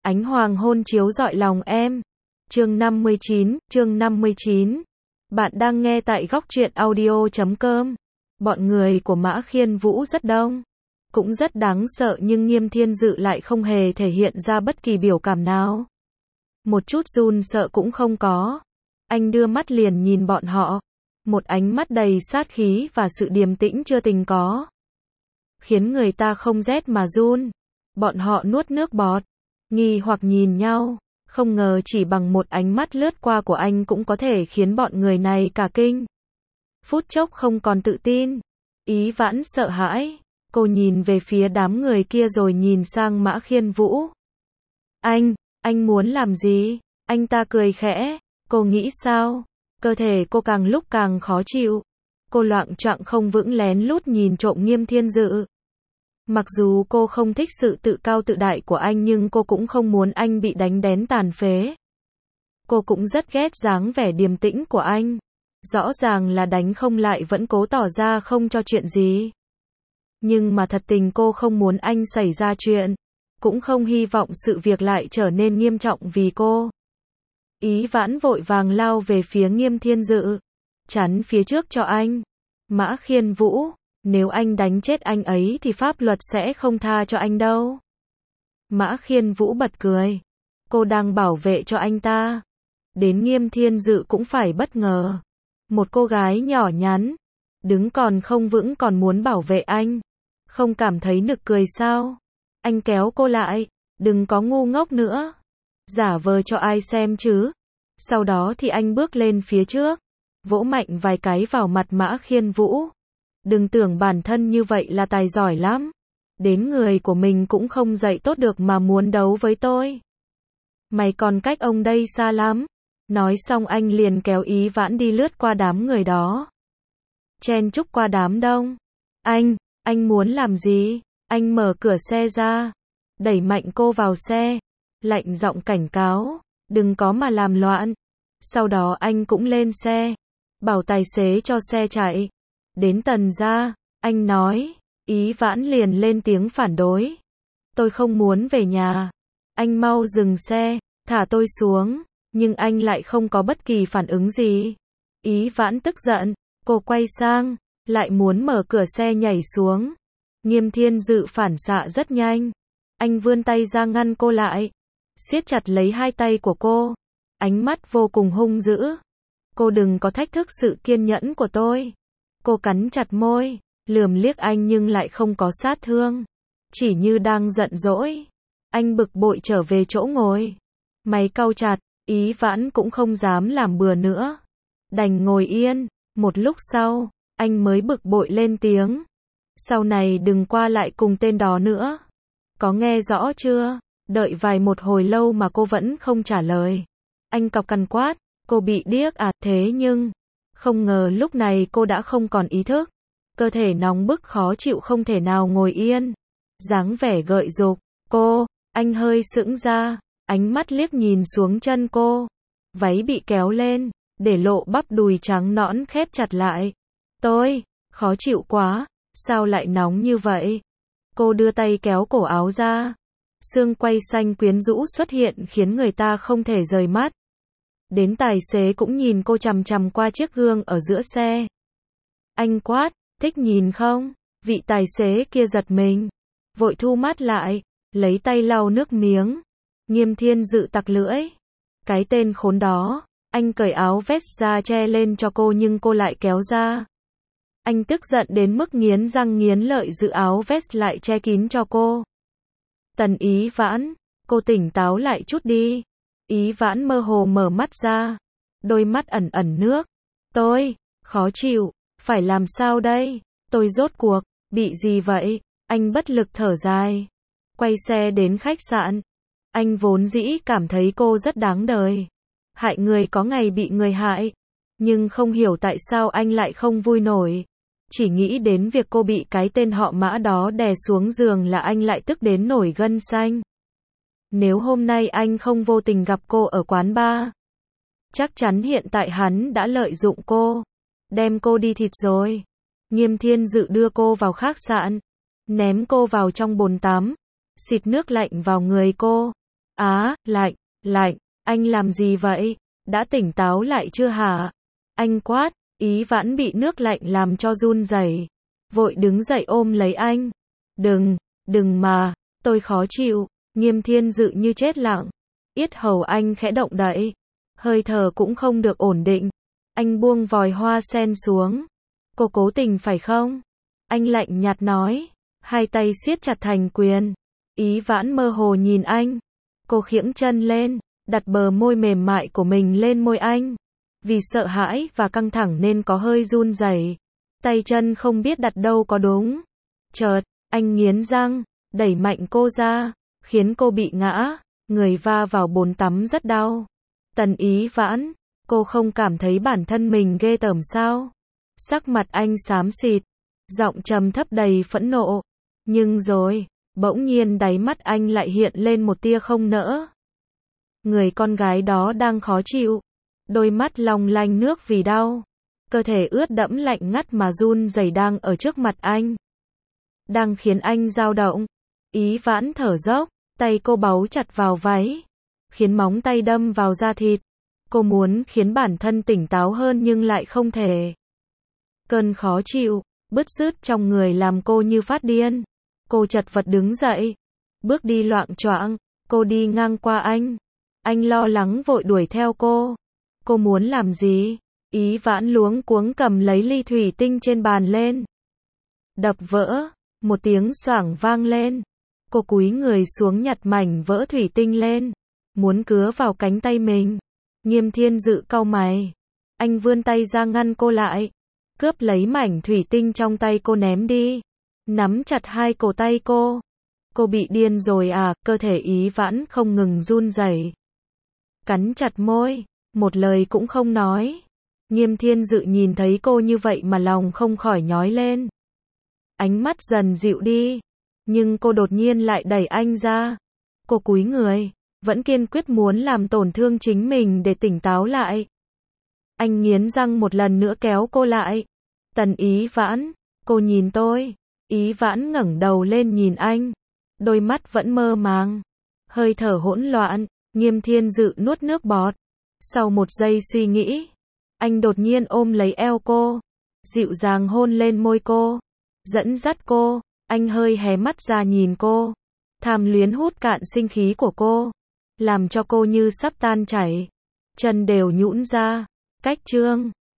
Ánh hoàng hôn chiếu rọi lòng em. Chương 59. Bạn đang nghe tại góc truyện audio.com. Bọn người của Mã Khiên Vũ rất đông, cũng rất đáng sợ, nhưng Nghiêm Thiên Dự lại không hề thể hiện ra bất kỳ biểu cảm nào. Một chút run sợ cũng không có. Anh đưa mắt liền nhìn bọn họ, một ánh mắt đầy sát khí và sự điềm tĩnh chưa từng có, khiến người ta không rét mà run. Bọn họ nuốt nước bọt, nghi hoặc nhìn nhau, không ngờ chỉ bằng một ánh mắt lướt qua của anh cũng có thể khiến bọn người này cả kinh. Phút chốc không còn tự tin, Ý Vãn sợ hãi, cô nhìn về phía đám người kia rồi nhìn sang Mã Khiên Vũ. Anh muốn làm gì? Anh ta cười khẽ, cô nghĩ sao? Cơ thể cô càng lúc càng khó chịu. Cô loạng choạng không vững lén lút nhìn trộm Nghiêm Thiên Dự. Mặc dù cô không thích sự tự cao tự đại của anh nhưng cô cũng không muốn anh bị đánh đén tàn phế. Cô cũng rất ghét dáng vẻ điềm tĩnh của anh. Rõ ràng là đánh không lại vẫn cố tỏ ra không cho chuyện gì. Nhưng mà thật tình cô không muốn anh xảy ra chuyện, cũng không hy vọng sự việc lại trở nên nghiêm trọng vì cô. Ý Vãn vội vàng lao về phía Nghiêm Thiên Dự, chắn phía trước cho anh. Mã Khiên Vũ, nếu anh đánh chết anh ấy thì pháp luật sẽ không tha cho anh đâu. Mã Khiên Vũ bật cười. Cô đang bảo vệ cho anh ta. Đến Nghiêm Thiên Dự cũng phải bất ngờ. Một cô gái nhỏ nhắn, đứng còn không vững còn muốn bảo vệ anh. Không cảm thấy nực cười sao? Anh kéo cô lại. Đừng có ngu ngốc nữa. Giả vờ cho ai xem chứ. Sau đó thì anh bước lên phía trước, vỗ mạnh vài cái vào mặt Mã Khiên Vũ. Đừng tưởng bản thân như vậy là tài giỏi lắm. Đến người của mình cũng không dạy tốt được mà muốn đấu với tôi. Mày còn cách ông đây xa lắm. Nói xong anh liền kéo Ý Vãn đi lướt qua đám người đó. Chen chúc qua đám đông. Anh muốn làm gì? Anh mở cửa xe ra, đẩy mạnh cô vào xe, lạnh giọng cảnh cáo, đừng có mà làm loạn. Sau đó anh cũng lên xe, bảo tài xế cho xe chạy. Đến Tần gia, anh nói, Ý Vãn liền lên tiếng phản đối. Tôi không muốn về nhà. Anh mau dừng xe, thả tôi xuống. Nhưng anh lại không có bất kỳ phản ứng gì. Ý Vãn tức giận, cô quay sang, lại muốn mở cửa xe nhảy xuống. Nghiêm Thiên Dự phản xạ rất nhanh. Anh vươn tay ra ngăn cô lại, siết chặt lấy hai tay của cô, ánh mắt vô cùng hung dữ. Cô đừng có thách thức sự kiên nhẫn của tôi. Cô cắn chặt môi, lườm liếc anh nhưng lại không có sát thương, chỉ như đang giận dỗi. Anh bực bội trở về chỗ ngồi, mày cau chặt. Ý Vãn cũng không dám làm bừa nữa, đành ngồi yên. Một lúc sau, anh mới bực bội lên tiếng. Sau này đừng qua lại cùng tên đó nữa. Có nghe rõ chưa? Đợi một hồi lâu mà cô vẫn không trả lời. Anh cọc cằn quát, cô bị điếc à? Thế nhưng, không ngờ lúc này cô đã không còn ý thức. Cơ thể nóng bức khó chịu không thể nào ngồi yên. Dáng vẻ gợi dục, anh hơi sững ra, ánh mắt liếc nhìn xuống chân cô. Váy bị kéo lên, để lộ bắp đùi trắng nõn khép chặt lại. Tôi, khó chịu quá, sao lại nóng như vậy? Cô đưa tay kéo cổ áo ra. Xương quai xanh quyến rũ xuất hiện khiến người ta không thể rời mắt. Đến tài xế cũng nhìn cô chằm chằm qua chiếc gương ở giữa xe. Anh quát, thích nhìn không? Vị tài xế kia giật mình, vội thu mắt lại, lấy tay lau nước miếng. Nghiêm Thiên Dự tặc lưỡi. Cái tên khốn đó. Anh cởi áo vest ra che lên cho cô nhưng cô lại kéo ra. Anh tức giận đến mức nghiến răng nghiến lợi giữ áo vest lại che kín cho cô. Tần Ý Vãn, cô tỉnh táo lại chút đi. Ý Vãn mơ hồ mở mắt ra, đôi mắt ẩn ẩn nước. Tôi, khó chịu, phải làm sao đây? Tôi rốt cuộc, bị gì vậy? Anh bất lực thở dài. Quay xe đến khách sạn. Anh vốn dĩ cảm thấy cô rất đáng đời. Hại người có ngày bị người hại. Nhưng không hiểu tại sao anh lại không vui nổi. Chỉ nghĩ đến việc cô bị cái tên họ Mã đó đè xuống giường là anh lại tức đến nổi gân xanh. Nếu hôm nay anh không vô tình gặp cô ở quán bar, chắc chắn hiện tại hắn đã lợi dụng cô, đem cô đi thịt rồi. Nghiêm Thiên Dự đưa cô vào khách sạn, ném cô vào trong bồn tắm, xịt nước lạnh vào người cô. Á, lạnh, lạnh, anh làm gì vậy? Đã tỉnh táo lại chưa hả? Anh quát, Ý Vãn bị nước lạnh làm cho run rẩy, vội đứng dậy ôm lấy anh. Đừng, đừng mà, tôi khó chịu. Nghiêm Thiên Dự như chết lặng. Yết hầu anh khẽ động đậy, hơi thở cũng không được ổn định. Anh buông vòi hoa sen xuống. Cô cố tình phải không? Anh lạnh nhạt nói, hai tay siết chặt thành quyền. Ý Vãn mơ hồ nhìn anh. Cô khiễng chân lên, đặt bờ môi mềm mại của mình lên môi anh. Vì sợ hãi và căng thẳng nên có hơi run rẩy. Tay chân không biết đặt đâu có đúng. Chợt, anh nghiến răng, đẩy mạnh cô ra, khiến cô bị ngã, người va vào bồn tắm rất đau. Tần Ý Vãn, cô không cảm thấy bản thân mình ghê tởm sao? Sắc mặt anh xám xịt, giọng trầm thấp đầy phẫn nộ. Nhưng rồi, bỗng nhiên đáy mắt anh lại hiện lên một tia không nỡ. Người con gái đó đang khó chịu, đôi mắt long lanh nước vì đau, cơ thể ướt đẫm lạnh ngắt mà run rẩy đang ở trước mặt anh, đang khiến anh dao động. Ý Vãn thở dốc, tay cô bấu chặt vào váy, khiến móng tay đâm vào da thịt. Cô muốn khiến bản thân tỉnh táo hơn nhưng lại không thể. Cơn khó chịu, bứt rứt trong người làm cô như phát điên. Cô chật vật đứng dậy, bước đi loạng choạng. Cô đi ngang qua anh. Anh lo lắng vội đuổi theo cô. Cô muốn làm gì? Ý Vãn luống cuống cầm lấy ly thủy tinh trên bàn lên. Đập vỡ, một tiếng xoảng vang lên. Cô cúi người xuống nhặt mảnh vỡ thủy tinh lên, muốn cứa vào cánh tay mình. Nghiêm Thiên Dự cau mày. Anh vươn tay ra ngăn cô lại, cướp lấy mảnh thủy tinh trong tay cô ném đi, nắm chặt hai cổ tay cô. Cô bị điên rồi à? Cơ thể Ý Vãn không ngừng run rẩy, cắn chặt môi, một lời cũng không nói. Nghiêm Thiên Dự nhìn thấy cô như vậy mà lòng không khỏi nhói lên. Ánh mắt dần dịu đi, nhưng cô đột nhiên lại đẩy anh ra. Cô cúi người, vẫn kiên quyết muốn làm tổn thương chính mình để tỉnh táo lại. Anh nghiến răng một lần nữa kéo cô lại. Tần Ý Vãn, cô nhìn tôi. Ý Vãn ngẩng đầu lên nhìn anh, đôi mắt vẫn mơ màng, hơi thở hỗn loạn. Nghiêm Thiên Dự nuốt nước bọt. Sau một giây suy nghĩ, anh đột nhiên ôm lấy eo cô, dịu dàng hôn lên môi cô, dẫn dắt cô. Anh hơi hé mắt ra nhìn cô, tham luyến hút cạn sinh khí của cô, làm cho cô như sắp tan chảy, chân đều nhũn ra. Cách chương